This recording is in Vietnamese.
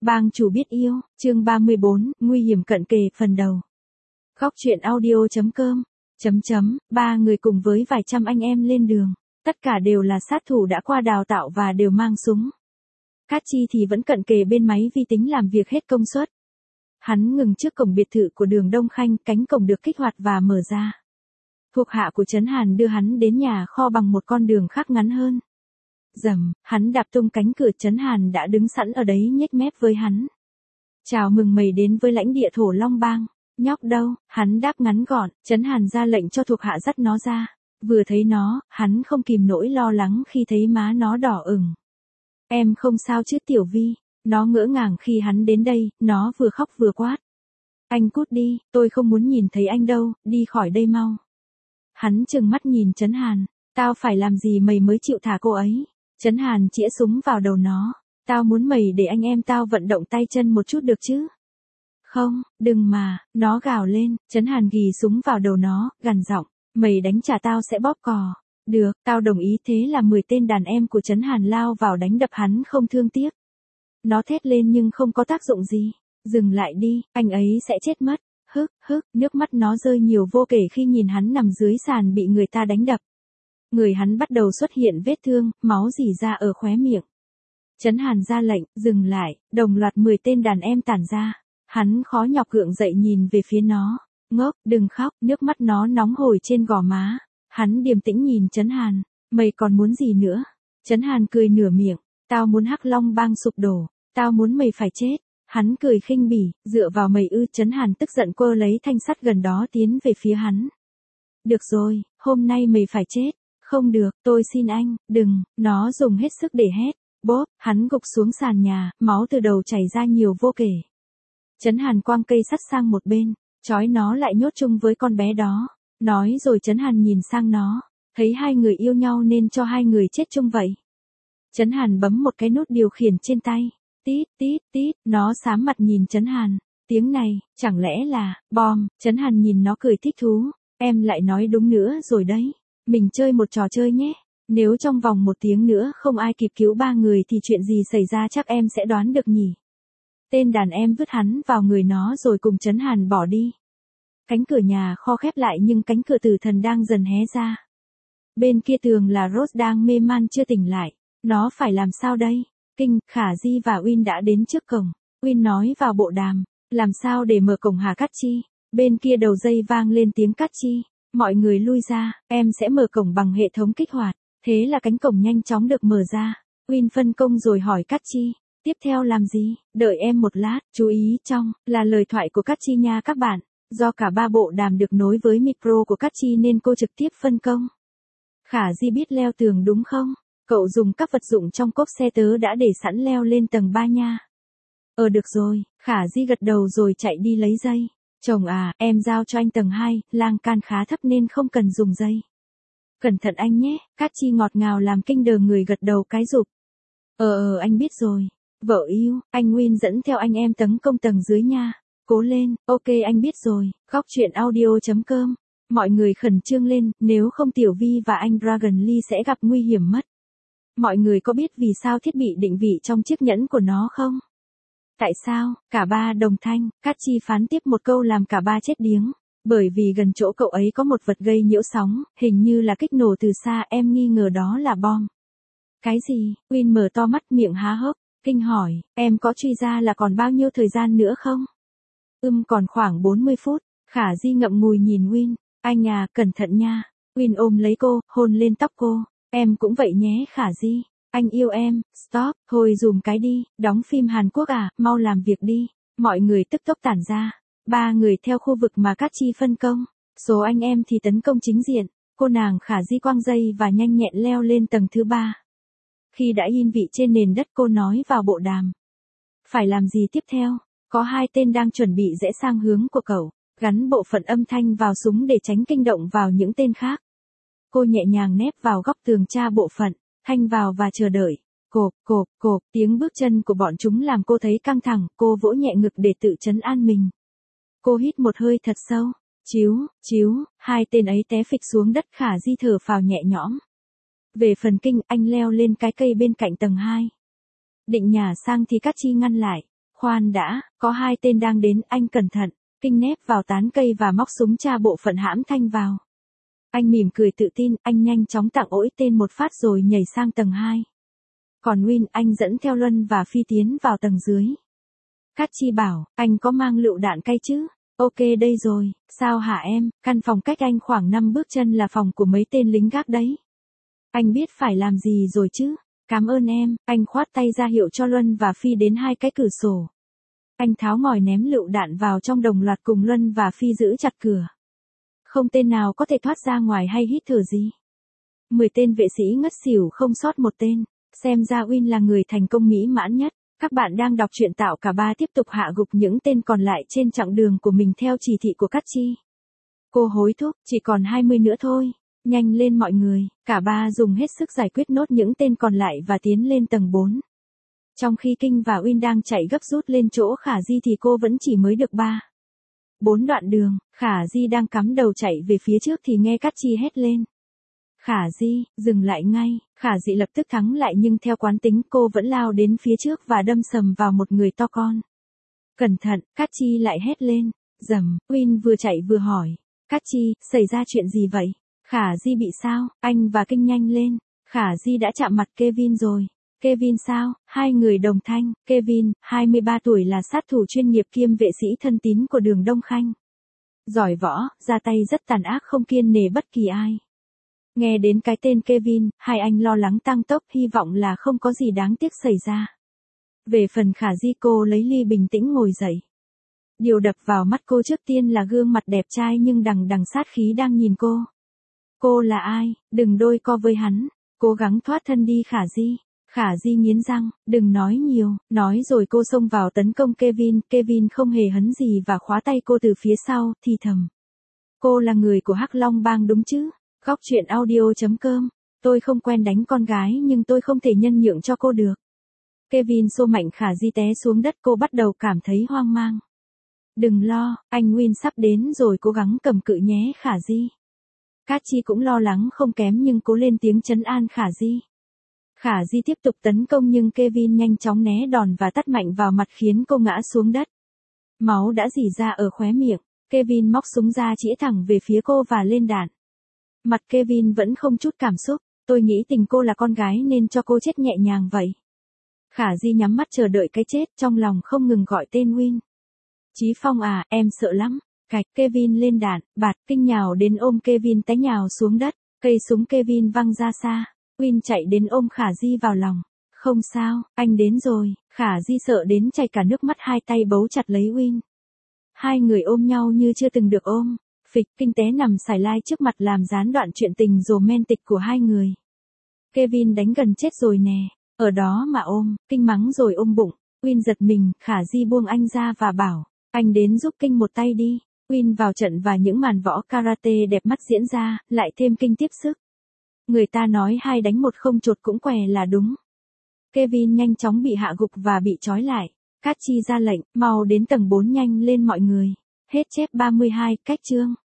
Bang chủ biết yêu, chương 34, nguy hiểm cận kề phần đầu. Góc truyện audio.com. Ba người cùng với vài trăm anh em lên đường. Tất cả đều là sát thủ đã qua đào tạo và đều mang súng. Cát Chi thì vẫn cận kề bên máy vi tính làm việc hết công suất. Hắn ngừng trước cổng biệt thự của đường Đông Khanh, cánh cổng được kích hoạt và mở ra. Thuộc hạ của Trấn Hàn đưa hắn đến nhà kho bằng một con đường khác ngắn hơn. Rầm, hắn đạp tung cánh cửa. Trấn Hàn đã đứng sẵn ở đấy nhếch mép với hắn. Chào mừng mày đến với lãnh địa Thổ Long Bang. Nhóc đâu? Hắn đáp ngắn gọn. Trấn Hàn ra lệnh cho thuộc hạ dắt nó ra. Vừa thấy nó, hắn không kìm nổi lo lắng khi thấy má nó đỏ ửng. Em không sao chứ Tiểu Vi? Nó ngỡ ngàng khi hắn đến đây, nó vừa khóc vừa quát. Anh cút đi, tôi không muốn nhìn thấy anh đâu, đi khỏi đây mau. Hắn trừng mắt nhìn Trấn Hàn. Tao phải làm gì mày mới chịu thả cô ấy? Trấn Hàn chĩa súng vào đầu nó. Tao muốn mày để anh em tao vận động tay chân một chút được chứ? Không, đừng mà, nó gào lên. Trấn Hàn ghì súng vào đầu nó, gằn giọng. Mày đánh trả tao sẽ bóp cò. Được, tao đồng ý. Thế là 10 tên đàn em của Trấn Hàn lao vào đánh đập hắn không thương tiếc. Nó thét lên nhưng không có tác dụng gì. Dừng lại đi, anh ấy sẽ chết mất. Hức, nước mắt nó rơi nhiều vô kể khi nhìn hắn nằm dưới sàn bị người ta đánh đập. Người hắn bắt đầu xuất hiện vết thương, máu rỉ ra ở khóe miệng. Trấn Hàn ra lệnh, dừng lại, đồng loạt 10 tên đàn em tản ra. Hắn khó nhọc gượng dậy nhìn về phía nó. Ngốc, đừng khóc, nước mắt nó nóng hổi trên gò má. Hắn điềm tĩnh nhìn Trấn Hàn. Mày còn muốn gì nữa? Trấn Hàn cười nửa miệng. Tao muốn Hắc Long Bang sụp đổ. Tao muốn mày phải chết. Hắn cười khinh bỉ, dựa vào mày ư? Trấn Hàn tức giận quơ lấy thanh sắt gần đó tiến về phía hắn. Được rồi, hôm nay mày phải chết. Không được, tôi xin anh, đừng. Nó dùng hết sức để hét. Bốp, hắn gục xuống sàn nhà, máu từ đầu chảy ra nhiều vô kể. Trấn Hàn quăng cây sắt sang một bên, trói nó lại nhốt chung với con bé đó. Nói rồi Trấn Hàn nhìn sang nó, thấy hai người yêu nhau nên cho hai người chết chung vậy. Trấn Hàn bấm một cái nút điều khiển trên tay. Tít, nó xám mặt nhìn Trấn Hàn. Tiếng này, chẳng lẽ là bom? Trấn Hàn nhìn nó cười thích thú. Em lại nói đúng nữa rồi đấy. Mình chơi một trò chơi nhé. Nếu trong vòng 1 tiếng nữa không ai kịp cứu 3 người thì chuyện gì xảy ra chắc em sẽ đoán được nhỉ. Tên đàn em vứt hắn vào người nó rồi cùng Trấn Hàn bỏ đi. Cánh cửa nhà kho khép lại nhưng cánh cửa tử thần đang dần hé ra. Bên kia tường là Rose đang mê man chưa tỉnh lại. Nó phải làm sao đây? Kinh, Khả Di và Win đã đến trước cổng. Win nói vào bộ đàm. Làm sao để mở cổng hả Cát Chi? Bên kia đầu dây vang lên tiếng Cát Chi. Mọi người lui ra, em sẽ mở cổng bằng hệ thống kích hoạt. Thế là cánh cổng nhanh chóng được mở ra. Win phân công rồi hỏi Cát Chi. Tiếp theo làm gì? Đợi em một lát, chú ý trong, là lời thoại của Cát Chi nha các bạn. Do cả 3 bộ đàm được nối với micro của Cát Chi nên cô trực tiếp phân công. Khả Di biết leo tường đúng không? Cậu dùng các vật dụng trong cốp xe tớ đã để sẵn leo lên tầng 3 nha. Được rồi, Khả Di gật đầu rồi chạy đi lấy dây. Chồng à, em giao cho anh tầng 2, lan can khá thấp nên không cần dùng dây. Cẩn thận anh nhé. Cát Chi ngọt ngào làm kinh đờ người gật đầu cái rụp. Anh biết rồi. Vợ yêu, anh Win dẫn theo anh em tấn công tầng dưới nha. Cố lên, ok anh biết rồi. Góc truyện audio.com. Mọi người khẩn trương lên, nếu không Tiểu Vi và anh Dragon Lee sẽ gặp nguy hiểm mất. Mọi người có biết vì sao thiết bị định vị trong chiếc nhẫn của nó không? Tại sao? Cả ba đồng thanh. Cát Chi phán tiếp một câu làm cả ba chết điếng. Bởi vì gần chỗ cậu ấy có một vật gây nhiễu sóng, hình như là kích nổ từ xa, em nghi ngờ đó là bom. Cái gì? Win mở to mắt miệng há hốc, kinh hỏi, em có truy ra là còn bao nhiêu thời gian nữa không? Còn khoảng 40 phút. Khả Di ngậm ngùi nhìn Win. Anh à, cẩn thận nha. Win ôm lấy cô, hôn lên tóc cô. Em cũng vậy nhé Khả Di. Anh yêu em. Stop, thôi dùm cái đi. Đóng phim Hàn Quốc à, mau làm việc đi. Mọi người tức tốc tản ra. 3 người theo khu vực mà Cát Chi phân công. Số anh em thì tấn công chính diện. Cô nàng Khả Di quăng dây và nhanh nhẹn leo lên tầng thứ 3. Khi đã yên vị trên nền đất cô nói vào bộ đàm. Phải làm gì tiếp theo? Có 2 tên đang chuẩn bị rẽ sang hướng của cậu. Gắn bộ phận âm thanh vào súng để tránh kinh động vào những tên khác. Cô nhẹ nhàng nép vào góc tường tra bộ phận. Thanh vào và chờ đợi. Cộp, tiếng bước chân của bọn chúng làm cô thấy căng thẳng. Cô vỗ nhẹ ngực để tự trấn an mình. Cô hít một hơi thật sâu. Chíu, 2 tên ấy té phịch xuống đất. Khả Di thở phào nhẹ nhõm. Về phần Kinh, anh leo lên cái cây bên cạnh tầng 2. Định nhả sang thì Cát Chi ngăn lại. Khoan đã, có 2 tên đang đến, anh cẩn thận. Kinh nép vào tán cây và móc súng tra bộ phận hãm thanh vào. Anh mỉm cười tự tin, anh nhanh chóng tặng ỗi tên một phát rồi nhảy sang tầng 2. Còn Win, anh dẫn theo Luân và Phi tiến vào tầng dưới. Cát Chi bảo, anh có mang lựu đạn cay chứ? Ok đây rồi, sao hả em? Căn phòng cách anh khoảng 5 bước chân là phòng của mấy tên lính gác đấy. Anh biết phải làm gì rồi chứ? Cảm ơn em, anh khoát tay ra hiệu cho Luân và Phi đến 2 cái cửa sổ. Anh tháo ngòi ném lựu đạn vào trong đồng loạt cùng Luân và Phi giữ chặt cửa. Không tên nào có thể thoát ra ngoài hay hít thở gì. 10 tên vệ sĩ ngất xỉu không sót một tên. Xem ra Win là người thành công mỹ mãn nhất. Các bạn đang đọc truyện Tạo Cả Ba tiếp tục hạ gục những tên còn lại trên chặng đường của mình theo chỉ thị của Cát Chi. Cô hối thúc, chỉ còn 20 nữa thôi. Nhanh lên mọi người, cả ba dùng hết sức giải quyết nốt những tên còn lại và tiến lên tầng 4. Trong khi Kinh và Win đang chạy gấp rút lên chỗ Khả Di thì cô vẫn chỉ mới được 4 đoạn đường. Khả Di đang cắm đầu chạy về phía trước thì nghe Cát Chi hét lên. Khả Di, dừng lại ngay. Khả Di lập tức thắng lại nhưng theo quán tính cô vẫn lao đến phía trước và đâm sầm vào một người to con. Cẩn thận, Cát Chi lại hét lên. Rầm, Win vừa chạy vừa hỏi. Cát Chi, xảy ra chuyện gì vậy? Khả Di bị sao? Anh và Kinh nhanh lên. Khả Di đã chạm mặt Kevin rồi. Kevin sao? Hai người đồng thanh. Kevin, 23 tuổi là sát thủ chuyên nghiệp kiêm vệ sĩ thân tín của Đường Đông Khanh. Giỏi võ, ra tay rất tàn ác không kiêng nể bất kỳ ai. Nghe đến cái tên Kevin, hai anh lo lắng tăng tốc hy vọng là không có gì đáng tiếc xảy ra. Về phần Khả Di cô lấy ly bình tĩnh ngồi dậy. Điều đập vào mắt cô trước tiên là gương mặt đẹp trai nhưng đằng đằng sát khí đang nhìn cô. Cô là ai? Đừng đôi co với hắn. Cố gắng thoát thân đi Khả Di. Khả Di nghiến răng, đừng nói nhiều, nói rồi cô xông vào tấn công Kevin. Kevin không hề hấn gì và khóa tay cô từ phía sau, thì thầm. Cô là người của Hắc Long Bang đúng chứ? Góc truyện audio.com. Tôi không quen đánh con gái nhưng tôi không thể nhân nhượng cho cô được. Kevin xô mạnh Khả Di té xuống đất, cô bắt đầu cảm thấy hoang mang. Đừng lo, anh Win sắp đến rồi, cố gắng cầm cự nhé Khả Di. Cát Chi cũng lo lắng không kém nhưng cố lên tiếng trấn an Khả Di. Khả Di tiếp tục tấn công nhưng Kevin nhanh chóng né đòn và tát mạnh vào mặt khiến cô ngã xuống đất. Máu đã rỉ ra ở khóe miệng. Kevin móc súng ra chĩa thẳng về phía cô và lên đạn. Mặt Kevin vẫn không chút cảm xúc. Tôi nghĩ tình cô là con gái nên cho cô chết nhẹ nhàng vậy. Khả Di nhắm mắt chờ đợi cái chết, trong lòng không ngừng gọi tên Win. Chí Phong à, em sợ lắm. Cạch, Kevin lên đạn, bạt, Kinh nhào đến ôm Kevin té nhào xuống đất. Cây súng Kevin văng ra xa. Win chạy đến ôm Khả Di vào lòng. Không sao, anh đến rồi. Khả Di sợ đến chảy cả nước mắt, hai tay bấu chặt lấy Win. Hai người ôm nhau như chưa từng được ôm. Phịch, Kinh tế nằm xài lai trước mặt làm gián đoạn chuyện tình romantic của hai người. Kevin đánh gần chết rồi nè. Ở đó mà ôm, Kinh mắng rồi ôm bụng. Win giật mình, Khả Di buông anh ra và bảo. Anh đến giúp Kinh một tay đi. Win vào trận và những màn võ karate đẹp mắt diễn ra, lại thêm Kinh tiếp sức. Người ta nói 2 đánh 1 không chột cũng què là đúng. Kevin nhanh chóng bị hạ gục và bị trói lại. Cát Chi ra lệnh, mau đến tầng 4 nhanh lên mọi người. Hết chép 32, cách chương.